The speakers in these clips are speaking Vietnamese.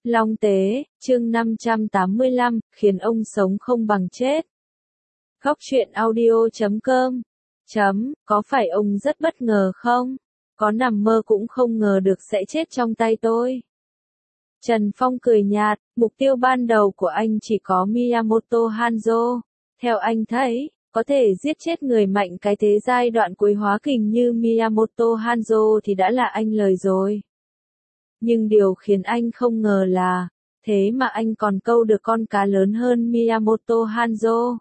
Long Tế, chương 585, khiến ông sống không bằng chết. Góc truyện audio.com. Có phải ông rất bất ngờ không? Có nằm mơ cũng không ngờ được sẽ chết trong tay tôi. Trần Phong cười nhạt, mục tiêu ban đầu của anh chỉ có Miyamoto Hanzo. Theo anh thấy, có thể giết chết người mạnh cái thế giai đoạn cuối hóa kình như Miyamoto Hanzo thì đã là anh lời rồi. Nhưng điều khiến anh không ngờ là, thế mà anh còn câu được con cá lớn hơn Miyamoto Hanzo.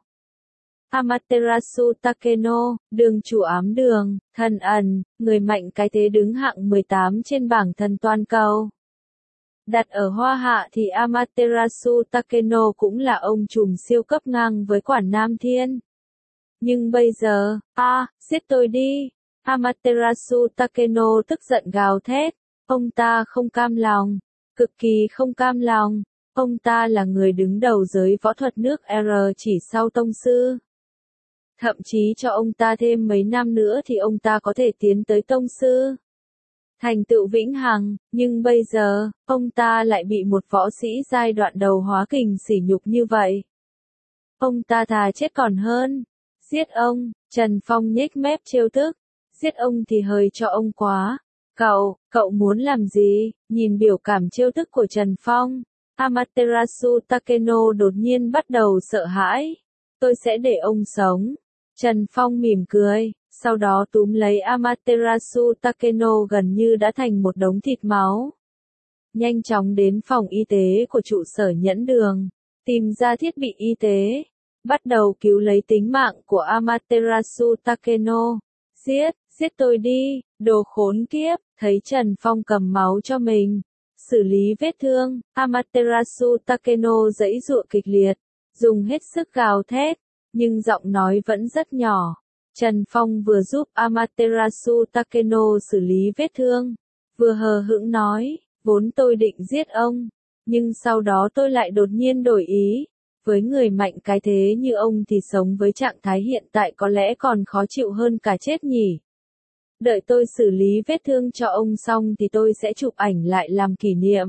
Amaterasu Takeno, đường chủ ám đường, thần ẩn, người mạnh cái thế đứng hạng 18 trên bảng thần toàn cầu. Đặt ở Hoa Hạ thì Amaterasu Takeno cũng là ông trùm siêu cấp ngang với Quản Nam Thiên. Nhưng bây giờ, giết tôi đi. Amaterasu Takeno tức giận gào thét. Ông ta không cam lòng, cực kỳ không cam lòng. Ông ta là người đứng đầu giới võ thuật nước R chỉ sau tông sư. Thậm chí cho ông ta thêm mấy năm nữa thì ông ta có thể tiến tới tông sư. Thành tựu vĩnh hằng, nhưng bây giờ, ông ta lại bị một võ sĩ giai đoạn đầu hóa kình sỉ nhục như vậy. Ông ta thà chết còn hơn. Giết ông, Trần Phong nhếch mép trêu tức. Giết ông thì hơi cho ông quá. Cậu muốn làm gì? Nhìn biểu cảm trêu tức của Trần Phong, Amaterasu Takeno đột nhiên bắt đầu sợ hãi. Tôi sẽ để ông sống. Trần Phong mỉm cười, sau đó túm lấy Amaterasu Takeno gần như đã thành một đống thịt máu. Nhanh chóng đến phòng y tế của trụ sở Nhẫn Đường, tìm ra thiết bị y tế, bắt đầu cứu lấy tính mạng của Amaterasu Takeno. Giết tôi đi, đồ khốn kiếp, thấy Trần Phong cầm máu cho mình, xử lý vết thương, Amaterasu Takeno giãy giụa kịch liệt, dùng hết sức gào thét, nhưng giọng nói vẫn rất nhỏ. Trần Phong vừa giúp Amaterasu Takeno xử lý vết thương, vừa hờ hững nói, vốn tôi định giết ông, nhưng sau đó tôi lại đột nhiên đổi ý. Với người mạnh cái thế như ông thì sống với trạng thái hiện tại có lẽ còn khó chịu hơn cả chết nhỉ. Đợi tôi xử lý vết thương cho ông xong thì tôi sẽ chụp ảnh lại làm kỷ niệm.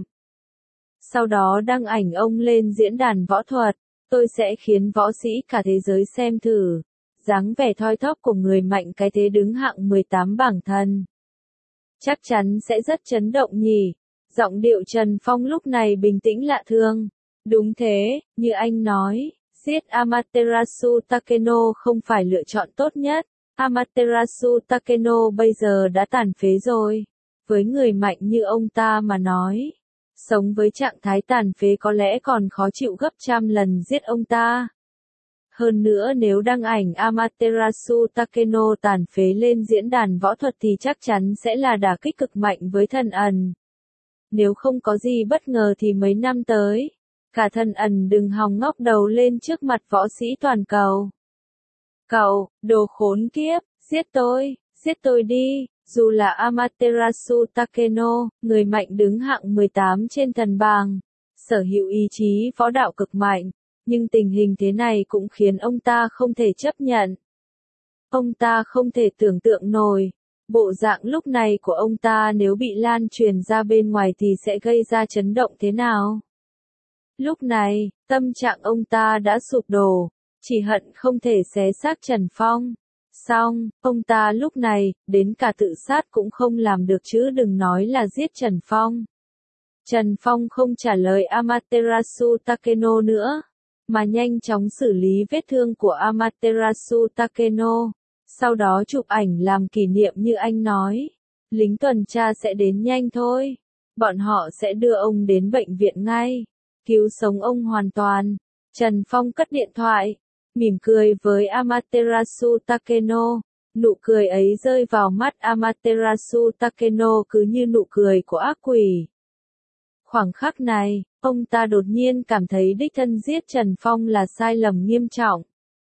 Sau đó đăng ảnh ông lên diễn đàn võ thuật, tôi sẽ khiến võ sĩ cả thế giới xem thử. Dáng vẻ thoi thóp của người mạnh cái thế đứng hạng 18 bảng thần. Chắc chắn sẽ rất chấn động nhỉ. Giọng điệu Trần Phong lúc này bình tĩnh lạ thường. Đúng thế, như anh nói, giết Amaterasu Takeno không phải lựa chọn tốt nhất. Amaterasu Takeno bây giờ đã tàn phế rồi. Với người mạnh như ông ta mà nói, sống với trạng thái tàn phế có lẽ còn khó chịu gấp trăm lần giết ông ta. Hơn nữa nếu đăng ảnh Amaterasu Takeno tàn phế lên diễn đàn võ thuật thì chắc chắn sẽ là đả kích cực mạnh với thần ẩn. Nếu không có gì bất ngờ thì mấy năm tới, cả thần ẩn đừng hòng ngóc đầu lên trước mặt võ sĩ toàn cầu. Cậu, đồ khốn kiếp, giết tôi đi. Dù là Amaterasu Takeno, người mạnh đứng hạng 18 trên thần bảng, sở hữu ý chí võ đạo cực mạnh, nhưng tình hình thế này cũng khiến ông ta không thể chấp nhận. Ông ta không thể tưởng tượng nổi, bộ dạng lúc này của ông ta nếu bị lan truyền ra bên ngoài thì sẽ gây ra chấn động thế nào. Lúc này, tâm trạng ông ta đã sụp đổ, chỉ hận không thể xé xác Trần Phong. Xong, ông ta lúc này, đến cả tự sát cũng không làm được chứ đừng nói là giết Trần Phong. Trần Phong không trả lời Amaterasu Takeno nữa, mà nhanh chóng xử lý vết thương của Amaterasu Takeno, sau đó chụp ảnh làm kỷ niệm như anh nói. Lính tuần tra sẽ đến nhanh thôi, bọn họ sẽ đưa ông đến bệnh viện ngay, cứu sống ông hoàn toàn. Trần Phong cất điện thoại, mỉm cười với Amaterasu Takeno, nụ cười ấy rơi vào mắt Amaterasu Takeno cứ như nụ cười của ác quỷ. Khoảng khắc này, ông ta đột nhiên cảm thấy đích thân giết Trần Phong là sai lầm nghiêm trọng.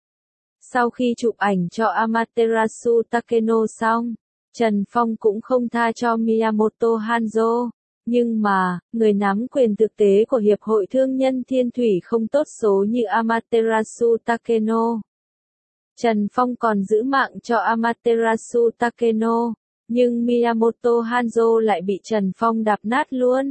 Sau khi chụp ảnh cho Amaterasu Takeno xong, Trần Phong cũng không tha cho Miyamoto Hanzo. Nhưng mà, người nắm quyền thực tế của Hiệp hội Thương nhân Thiên Thủy không tốt số như Amaterasu Takeno. Trần Phong còn giữ mạng cho Amaterasu Takeno, nhưng Miyamoto Hanzo lại bị Trần Phong đạp nát luôn.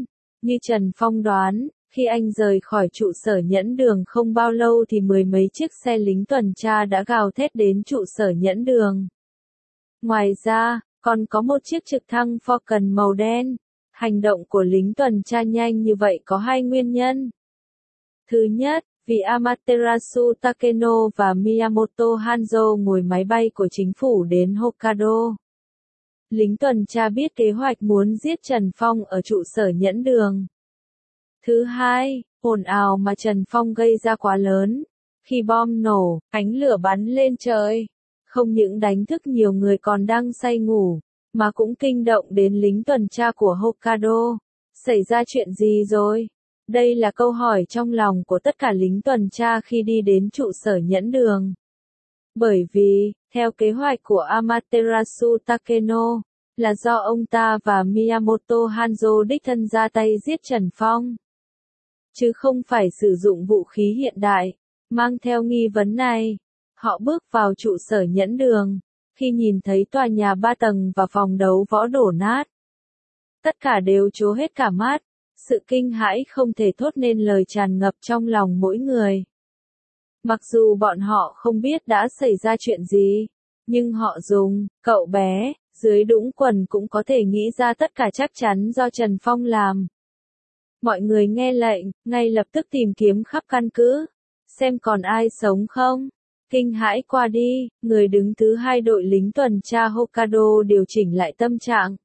Như Trần Phong đoán, khi anh rời khỏi trụ sở nhẫn đường không bao lâu thì mười mấy chiếc xe lính tuần tra đã gào thét đến trụ sở nhẫn đường. Ngoài ra, còn có một chiếc trực thăng Falcon màu đen. Hành động của lính tuần tra nhanh như vậy có hai nguyên nhân. Thứ nhất, vì Amaterasu Takeno và Miyamoto Hanzo ngồi máy bay của chính phủ đến Hokkaido. Lính tuần tra biết kế hoạch muốn giết Trần Phong ở trụ sở nhẫn đường. Thứ hai, ồn ào mà Trần Phong gây ra quá lớn. Khi bom nổ, ánh lửa bắn lên trời. Không những đánh thức nhiều người còn đang say ngủ, mà cũng kinh động đến lính tuần tra của Hokkaido. Xảy ra chuyện gì rồi? Đây là câu hỏi trong lòng của tất cả lính tuần tra khi đi đến trụ sở nhẫn đường. Bởi vì, theo kế hoạch của Amaterasu Takeno, là do ông ta và Miyamoto Hanzo đích thân ra tay giết Trần Phong. Chứ không phải sử dụng vũ khí hiện đại. Mang theo nghi vấn này, họ bước vào trụ sở nhẫn đường, khi nhìn thấy tòa nhà 3 tầng và phòng đấu võ đổ nát. Tất cả đều trố hết cả mắt, sự kinh hãi không thể thốt nên lời tràn ngập trong lòng mỗi người. Mặc dù bọn họ không biết đã xảy ra chuyện gì, nhưng họ dùng, cậu bé, dưới đũng quần cũng có thể nghĩ ra tất cả chắc chắn do Trần Phong làm. Mọi người nghe lệnh, ngay lập tức tìm kiếm khắp căn cứ, xem còn ai sống không. Kinh hãi qua đi, người đứng thứ hai đội lính tuần tra Hokkaido điều chỉnh lại tâm trạng.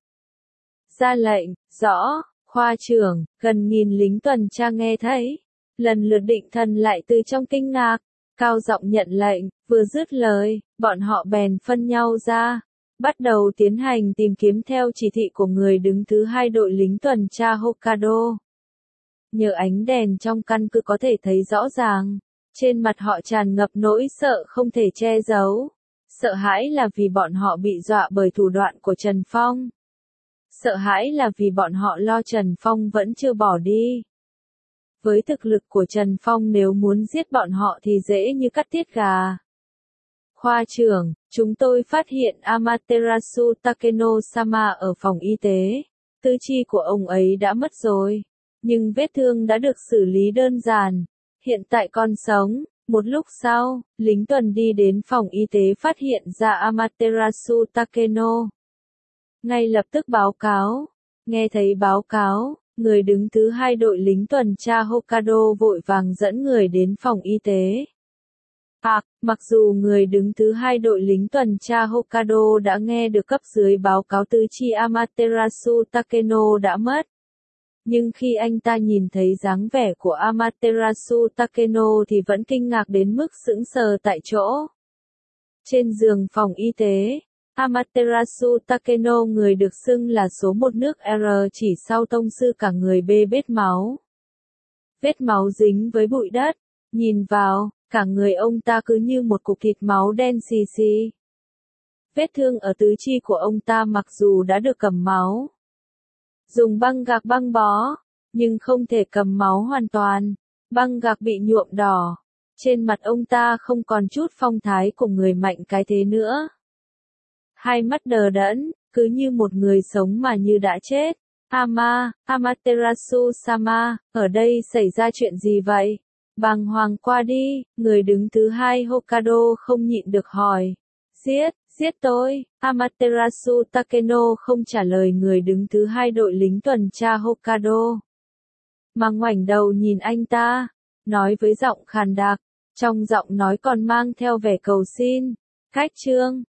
Ra lệnh, rõ, khoa trưởng, gần nghìn lính tuần tra nghe thấy. Lần lượt định thần lại từ trong kinh ngạc, cao giọng nhận lệnh, vừa dứt lời, bọn họ bèn phân nhau ra. Bắt đầu tiến hành tìm kiếm theo chỉ thị của người đứng thứ hai đội lính tuần tra Hokkaido. Nhờ ánh đèn trong căn cứ có thể thấy rõ ràng. Trên mặt họ tràn ngập nỗi sợ không thể che giấu. Sợ hãi là vì bọn họ bị dọa bởi thủ đoạn của Trần Phong. Sợ hãi là vì bọn họ lo Trần Phong vẫn chưa bỏ đi. Với thực lực của Trần Phong nếu muốn giết bọn họ thì dễ như cắt tiết gà. Khoa trưởng, chúng tôi phát hiện Amaterasu Takeno-sama ở phòng y tế. Tứ chi của ông ấy đã mất rồi. Nhưng vết thương đã được xử lý đơn giản. Hiện tại còn sống. Một lúc sau, lính tuần đi đến phòng y tế phát hiện ra Amaterasu Takeno. Ngay lập tức báo cáo. Nghe thấy báo cáo, người đứng thứ hai đội lính tuần tra Hokkaido vội vàng dẫn người đến phòng y tế. Mặc dù người đứng thứ hai đội lính tuần tra Hokkaido đã nghe được cấp dưới báo cáo tứ chi Amaterasu Takeno đã mất. Nhưng khi anh ta nhìn thấy dáng vẻ của Amaterasu Takeno thì vẫn kinh ngạc đến mức sững sờ tại chỗ. Trên giường phòng y tế, Amaterasu Takeno người được xưng là số 1 nước R chỉ sau tông sư cả người bê bết máu. Vết máu dính với bụi đất, nhìn vào, cả người ông ta cứ như một cục thịt máu đen xì xì. Vết thương ở tứ chi của ông ta mặc dù đã được cầm máu, dùng băng gạc băng bó, nhưng không thể cầm máu hoàn toàn. Băng gạc bị nhuộm đỏ. Trên mặt ông ta không còn chút phong thái của người mạnh cái thế nữa. Hai mắt đờ đẫn, cứ như một người sống mà như đã chết. Amaterasu-sama, ở đây xảy ra chuyện gì vậy? Bàng hoàng qua đi, người đứng thứ hai Hokkaido không nhịn được hỏi. Giết tôi. Amaterasu Takeno không trả lời người đứng thứ hai đội lính tuần tra Hokkaido, mà ngoảnh đầu nhìn anh ta, nói với giọng khàn đặc, trong giọng nói còn mang theo vẻ cầu xin. Khách trương,